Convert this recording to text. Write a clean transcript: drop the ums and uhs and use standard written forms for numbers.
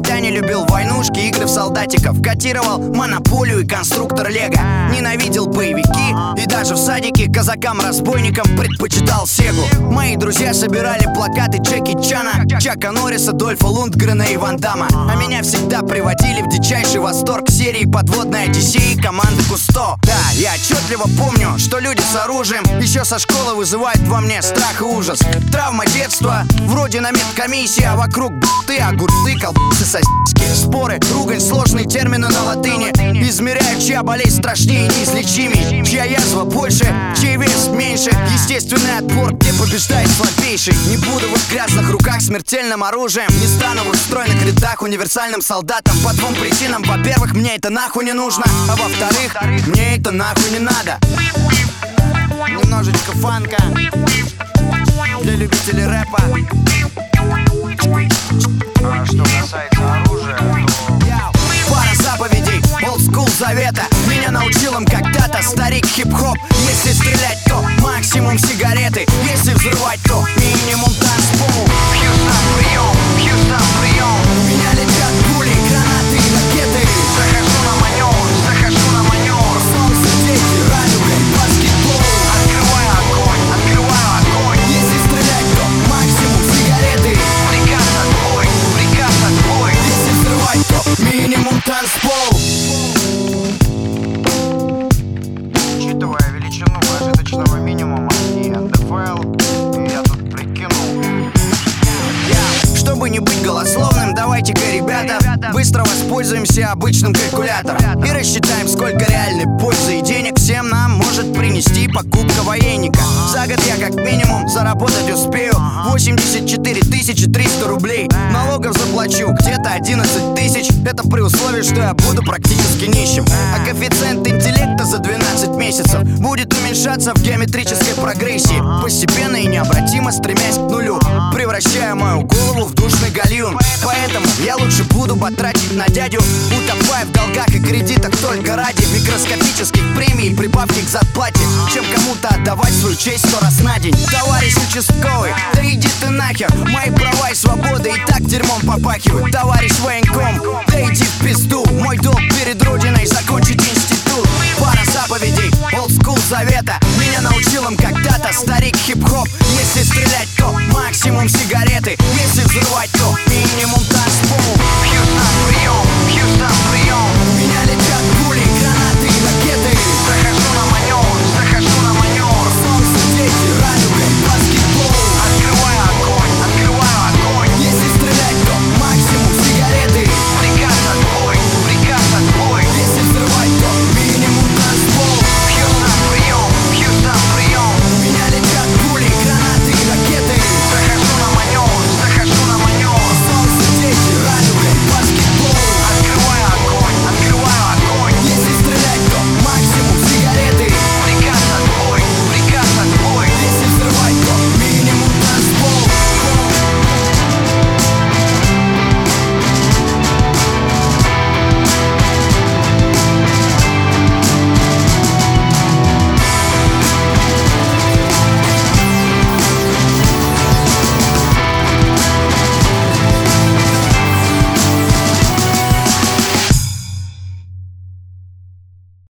никогда не любил войнушки, игры в солдатиков. Котировал монополию и конструктор лего. Ненавидел боевики и даже в садике казакам-разбойникам предпочитал Сегу. Мои друзья собирали плакаты Джеки Чана, Чака Норриса, Дольфа Лундгрена и Ван Дамма. А меня всегда приводили в дичайший восторг серии «Подводная Одиссея» команды Кусто. Да, я отчетливо помню, что люди с оружием еще со школы вызывают во мне страх и ужас. Травма детства, вроде на медкомиссии, а вокруг б***ы, огурцы, колбасы, сосиски. Споры, ругань, сложные термины на латыни. Измеряют, чья болезнь страшнее и неизлечимей, чья язва больше, чей вес меньше. Естественный отбор, где побеждает слабейший. Не буду в их грязных руках смертельным оружием. Не стану в их стройных рядах универсальным солдатом. По двум причинам: во-первых, мне это нахуй не нужно, а во-вторых, мне это нахуй не надо. Немножечко фанка для любителей рэпа. А что касается оружия, то... Пара заповедей, олдскул завета. Меня научил им когда-то старик хип-хоп. Если стрелять, то максимум сигареты. Если взрывать, то минимум танцпол. Хьюстон, прием! Хьюстон, прием! У меня летят пули, гранаты и ракеты. Захожу на маневр, захожу на маневр. Солнце, дети, радуга и баскетбол. Открываю огонь, открываю огонь. Если стрелять, то максимум сигареты. Приказ отбой, приказ отбой. Если взрывать, то минимум танцпол. Учитывая величину прожиточного минимума и НДФЛ, я тут прикинул. Чтобы не быть голословным, давайте-ка, ребята, быстро воспользуемся обычным калькулятором и рассчитаем, сколько реальной пользы и денег всем нам может принести покупка военника. За год я как минимум заработать успею 84 300 рублей. Налогов заплачу где-то 11 тысяч. Это при условии, что я буду практически нищим. А коэффициент интеллекта за 12 месяцев будет уменьшаться в геометрической прогрессии, постепенно и необратимо стремясь к нулю, превращая мою голову в душный гальюн. Поэтому я лучше буду потратить на дядю, утопая в долгах и кредитах только ради микроскопических премий и прибавки к зарплате, чем кому-то отдавать свою честь 100 раз на день. Товарищ участковый, да иди ты нахер, мои права и свободы и так дерьмом попахивают. Товарищ военком, да иди в пизду, мой долг перед родиной закончить институт. Пара заповедей, олдскул завета. Меня научил им когда-то старик хип-хоп. Если стрелять, то максимум сигареты. Если взрывать, то минимум танцпол. Хьюстон, прием!